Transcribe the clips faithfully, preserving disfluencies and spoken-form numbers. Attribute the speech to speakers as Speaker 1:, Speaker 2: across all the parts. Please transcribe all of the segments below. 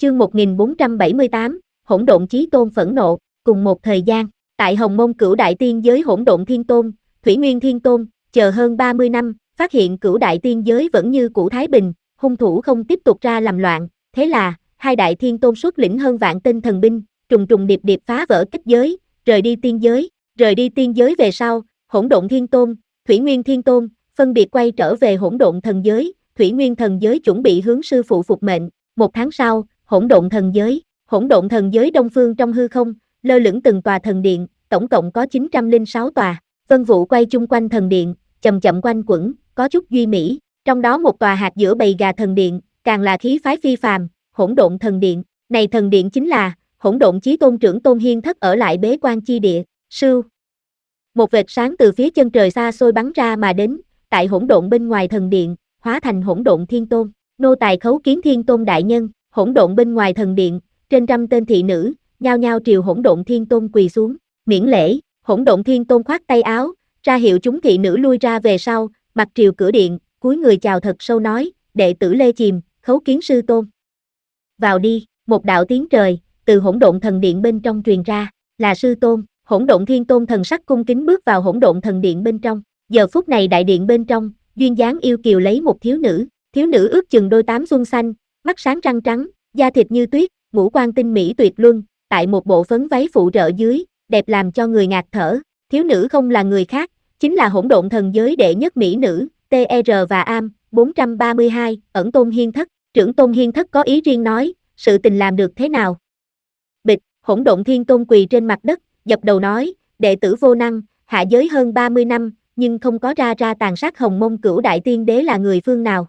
Speaker 1: Chương một nghìn bốn trăm bảy mươi tám, Hỗn độn chí tôn phẫn nộ. Cùng một thời gian, tại Hồng Mông Cửu Đại Tiên Giới Hỗn Độn Thiên Tôn, Thủy Nguyên Thiên Tôn, chờ hơn ba mươi năm, phát hiện Cửu Đại Tiên Giới vẫn như cũ thái bình, hung thủ không tiếp tục ra làm loạn, thế là, hai đại thiên tôn xuất lĩnh hơn vạn tên thần binh, trùng trùng điệp điệp phá vỡ kết giới, rời đi tiên giới, rời đi tiên giới về sau, Hỗn Độn Thiên Tôn, Thủy Nguyên Thiên Tôn, phân biệt quay trở về Hỗn Độn Thần Giới, Thủy Nguyên Thần Giới chuẩn bị hướng sư phụ phục mệnh, một tháng sau, Hỗn Độn Thần Giới, Hỗn Độn Thần Giới đông phương trong hư không, lơ lửng từng tòa thần điện, tổng cộng có chín trăm lẻ sáu tòa, vân vụ quay chung quanh thần điện, chậm chậm quanh quẩn, có chút duy mỹ, trong đó một tòa hạt giữa bầy gà thần điện, càng là khí phái phi phàm, Hỗn Độn Thần Điện, này thần điện chính là Hỗn Độn Chí Tôn trưởng Tôn Hiên Thất ở lại bế quan chi địa, sưu. Một vệt sáng từ phía chân trời xa xôi bắn ra mà đến, tại hỗn độn bên ngoài thần điện, hóa thành Hỗn Độn Thiên Tôn, nô tài khấu kiến Thiên Tôn đại nhân, hỗn độn bên ngoài thần điện, trên trăm tên thị nữ, nhao nhao triều Hỗn Độn Thiên Tôn quỳ xuống, miễn lễ, Hỗn Độn Thiên Tôn khoát tay áo, ra hiệu chúng thị nữ lui ra về sau, mặt triều cửa điện, cúi người chào thật sâu nói, đệ tử Lê Chìm, khấu kiến sư tôn. Vào đi, một đạo tiếng trời, từ Hỗn Độn Thần Điện bên trong truyền ra, là sư tôn, Hỗn Độn Thiên Tôn thần sắc cung kính bước vào Hỗn Độn Thần Điện bên trong, giờ phút này đại điện bên trong, duyên dáng yêu kiều lấy một thiếu nữ, thiếu nữ ước chừng đôi tám xuân xanh, mắt sáng răng trắng, da thịt như tuyết, ngũ quan tinh mỹ tuyệt luân, tại một bộ phấn váy phụ trợ dưới, đẹp làm cho người ngạt thở, thiếu nữ không là người khác, chính là Hỗn Độn Thần Giới đệ nhất mỹ nữ, tê rờ và am, bốn trăm ba mươi hai, ẩn Tôn Hiên Thất, trưởng Tôn Hiên Thất có ý riêng nói, sự tình làm được thế nào? Bịch, Hỗn Độn Thiên Tôn quỳ trên mặt đất, dập đầu nói, đệ tử vô năng, hạ giới hơn ba mươi năm, nhưng không có ra ra tàn sát Hồng Mông Cửu Đại Tiên Đế là người phương nào.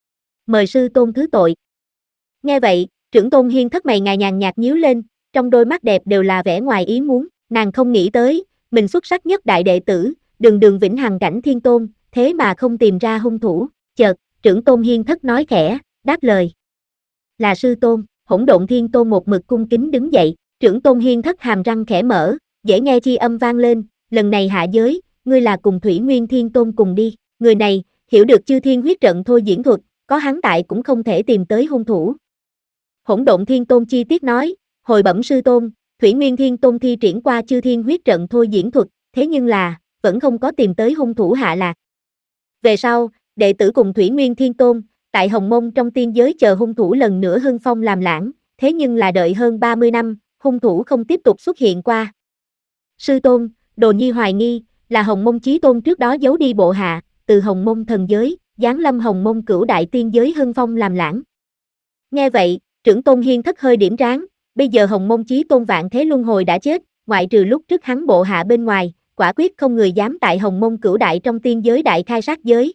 Speaker 1: Mời sư tôn thứ tội. Nghe vậy, trưởng Tôn Hiên Thất mày ngài nhàn nhạt nhíu lên, trong đôi mắt đẹp đều là vẻ ngoài ý muốn, nàng không nghĩ tới, mình xuất sắc nhất đại đệ tử, đường đường vĩnh hằng cảnh thiên tôn, thế mà không tìm ra hung thủ, chợt, trưởng Tôn Hiên Thất nói khẽ, đáp lời. Là sư tôn, Hỗn Độn Thiên Tôn một mực cung kính đứng dậy, trưởng Tôn Hiên Thất hàm răng khẽ mở, dễ nghe chi âm vang lên, lần này hạ giới, ngươi là cùng Thủy Nguyên Thiên Tôn cùng đi, người này, hiểu được chư thiên huyết trận thôi diễn thuật, có hắn tại cũng không thể tìm tới hung thủ. Hỗn Độn Thiên Tôn chi tiết nói, hồi bẩm sư tôn, Thủy Nguyên Thiên Tôn thi triển qua chư thiên huyết trận thôi diễn thuật, thế nhưng là, vẫn không có tìm tới hung thủ hạ lạc. Về sau, đệ tử cùng Thủy Nguyên Thiên Tôn, tại Hồng Mông trong tiên giới chờ hung thủ lần nữa hưng phong làm lãng, thế nhưng là đợi hơn ba mươi năm, hung thủ không tiếp tục xuất hiện qua. Sư tôn, Đồ Nhi hoài nghi, là Hồng Mông Chí Tôn trước đó giấu đi bộ hạ, từ Hồng Mông thần giới, giáng lâm Hồng Mông Cửu Đại Tiên giới hưng phong làm lãng. Nghe vậy, trưởng Tôn Hiên Thất hơi điểm trán, bây giờ Hồng Mông Chí Tôn vạn thế luân hồi đã chết, ngoại trừ lúc trước hắn bộ hạ bên ngoài, quả quyết không người dám tại Hồng Mông Cửu Đại trong tiên giới đại khai sát giới.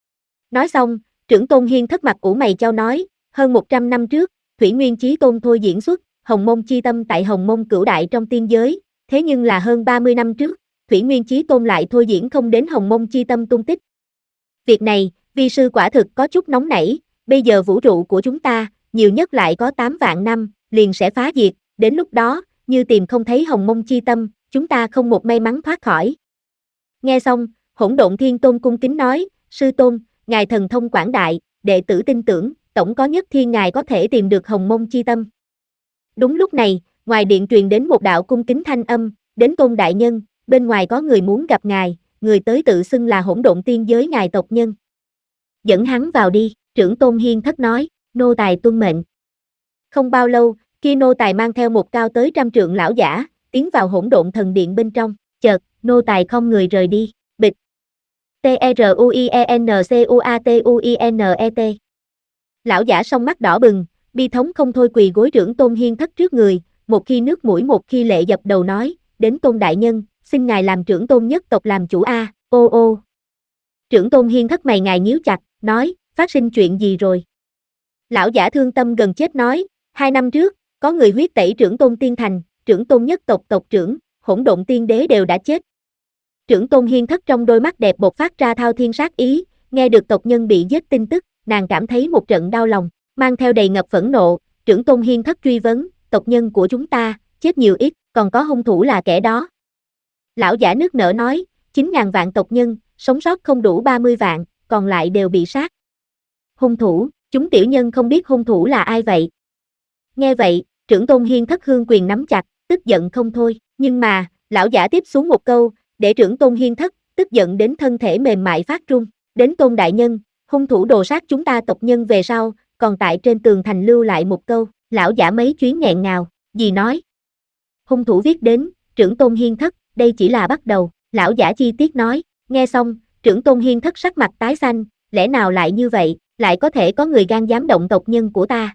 Speaker 1: Nói xong, trưởng Tôn Hiên Thất mặt ủ mày chau nói, hơn một trăm năm trước, Thủy Nguyên Chí Tôn thôi diễn xuất, Hồng Mông chi tâm tại Hồng Mông Cửu Đại trong tiên giới, thế nhưng là hơn ba mươi năm trước, Thủy Nguyên Chí Tôn lại thôi diễn không đến Hồng Mông chi tâm tung tích. Việc này, vi sư quả thực có chút nóng nảy, bây giờ vũ trụ của chúng ta, nhiều nhất lại có tám vạn năm, liền sẽ phá diệt, đến lúc đó, như tìm không thấy Hồng Mông chi tâm, chúng ta không một may mắn thoát khỏi. Nghe xong, Hỗn Độn Thiên Tôn cung kính nói, sư tôn, ngài thần thông quảng đại, đệ tử tin tưởng, tổng có nhất thiên ngài có thể tìm được Hồng Mông chi tâm. Đúng lúc này, ngoài điện truyền đến một đạo cung kính thanh âm, đến Tôn đại nhân, bên ngoài có người muốn gặp ngài, người tới tự xưng là Hỗn Độn tiên giới ngài tộc nhân. Dẫn hắn vào đi, trưởng Tôn Hiên Thất nói, nô tài tuân mệnh. Không bao lâu, kia nô tài mang theo một cao tới trăm trượng lão giả, tiến vào Hỗn Độn thần điện bên trong, chợt, nô tài không người rời đi, bịch. T R U I E N C U A T U I N E T. Lão giả song mắt đỏ bừng, bi thống không thôi quỳ gối trưởng Tôn Hiên Thất trước người, một khi nước mũi một khi lệ dập đầu nói, đến Tôn đại nhân, xin ngài làm trưởng Tôn nhất tộc làm chủ a, ô ô. Trưởng Tôn Hiên Thất mày ngài nhíu chặt, nói, phát sinh chuyện gì rồi? Lão giả thương tâm gần chết nói, hai năm trước, có người huyết tẩy trưởng Tôn Tiên Thành, trưởng Tôn nhất tộc tộc trưởng, Hỗn Độn Tiên Đế đều đã chết. Trưởng Tôn Hiên Thất trong đôi mắt đẹp bộc phát ra thao thiên sát ý, nghe được tộc nhân bị giết tin tức, nàng cảm thấy một trận đau lòng, mang theo đầy ngập phẫn nộ, trưởng Tôn Hiên Thất truy vấn, tộc nhân của chúng ta, chết nhiều ít, còn có hung thủ là kẻ đó. Lão giả nước nở nói, chín ngàn vạn tộc nhân, sống sót không đủ ba mươi vạn, còn lại đều bị sát. Hung thủ, chúng tiểu nhân không biết hung thủ là ai vậy. Nghe vậy, trưởng tôn hiên thất hương quyền nắm chặt, tức giận không thôi, nhưng mà, lão giả tiếp xuống một câu, để trưởng tôn hiên thất, tức giận đến thân thể mềm mại phát run, đến tôn đại nhân, hung thủ đồ sát chúng ta tộc nhân về sau, còn tại trên tường thành lưu lại một câu, lão giả mấy chuyến nghẹn ngào, gì nói. Hung thủ viết đến, trưởng tôn hiên thất, đây chỉ là bắt đầu, lão giả chi tiết nói, nghe xong, trưởng tôn hiên thất sắc mặt tái xanh, lẽ nào lại như vậy, lại có thể có người gan dám động tộc nhân của ta.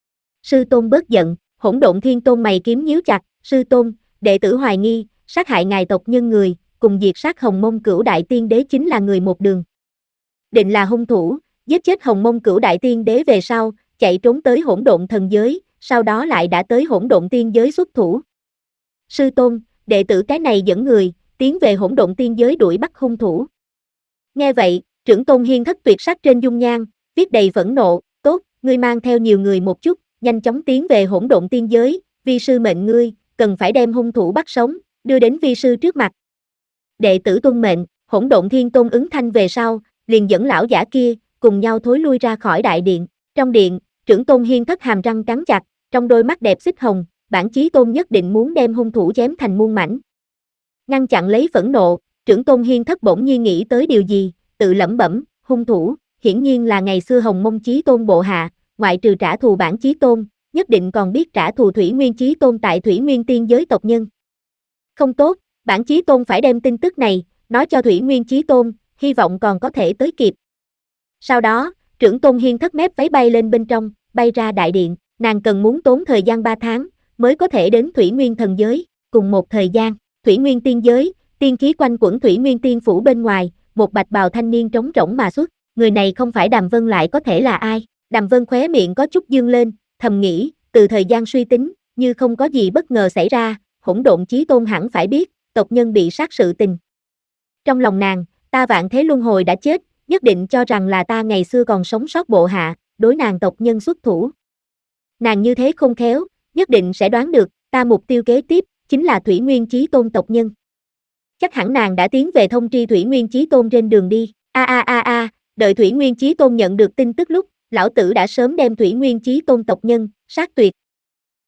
Speaker 1: Sư tôn bớt giận, hỗn độn thiên tôn mày kiếm nhíu chặt, sư tôn, đệ tử hoài nghi, sát hại ngài tộc nhân người, cùng diệt sát Hồng Mông Cửu Đại Tiên Đế chính là người một đường. Định là hung thủ, giết chết Hồng Mông Cửu Đại Tiên Đế về sau, chạy trốn tới hỗn độn thần giới, sau đó lại đã tới hỗn độn tiên giới xuất thủ. Sư tôn, đệ tử cái này dẫn người, tiến về hỗn độn tiên giới đuổi bắt hung thủ. Nghe vậy, trưởng tôn hiên thất tuyệt sắc trên dung nhan, viết đầy phẫn nộ, tốt, ngươi mang theo nhiều người một chút, nhanh chóng tiến về hỗn độn tiên giới, vi sư mệnh ngươi, cần phải đem hung thủ bắt sống, đưa đến vi sư trước mặt. Đệ tử tuân mệnh, hỗn độn thiên tôn ứng thanh về sau, liền dẫn lão giả kia, cùng nhau thối lui ra khỏi đại điện. Trong điện, trưởng tôn hiên thất hàm răng cắn chặt, trong đôi mắt đẹp xích hồng, bản chí tôn nhất định muốn đem hung thủ chém thành muôn mảnh. Ngăn chặn lấy phẫn nộ, trưởng tôn hiên thất bỗng nhiên nghĩ tới điều gì, tự lẩm bẩm, hung thủ, hiển nhiên là ngày xưa Hồng Mông Chí Tôn bộ hạ, ngoại trừ trả thù bản chí tôn, nhất định còn biết trả thù Thủy Nguyên Chí Tôn tại Thủy Nguyên Tiên giới tộc nhân. Không tốt, bản chí tôn phải đem tin tức này, nói cho Thủy Nguyên Chí Tôn, hy vọng còn có thể tới kịp. Sau đó, trưởng tôn hiên thất mép váy bay lên bên trong, bay ra đại điện, nàng cần muốn tốn thời gian ba tháng, mới có thể đến Thủy Nguyên thần giới, cùng một thời gian, Thủy Nguyên tiên giới, tiên khí quanh quẩn Thủy Nguyên tiên phủ bên ngoài, một bạch bào thanh niên trống rỗng mà xuất, người này không phải Đàm Vân lại có thể là ai? Đàm Vân khóe miệng có chút dương lên, thầm nghĩ, từ thời gian suy tính, như không có gì bất ngờ xảy ra, hỗn độn chí tôn hẳn phải biết, tộc nhân bị sát sự tình. Trong lòng nàng, ta vạn thế luân hồi đã chết, nhất định cho rằng là ta ngày xưa còn sống sót bộ hạ, đối nàng tộc nhân xuất thủ. Nàng như thế không khéo, nhất định sẽ đoán được, ta mục tiêu kế tiếp, chính là Thủy Nguyên Chí Tôn tộc nhân. Chắc hẳn nàng đã tiến về thông tri Thủy Nguyên Chí Tôn trên đường đi, a a a a, đợi Thủy Nguyên Chí Tôn nhận được tin tức lúc, lão tử đã sớm đem Thủy Nguyên Chí Tôn tộc nhân, sát tuyệt,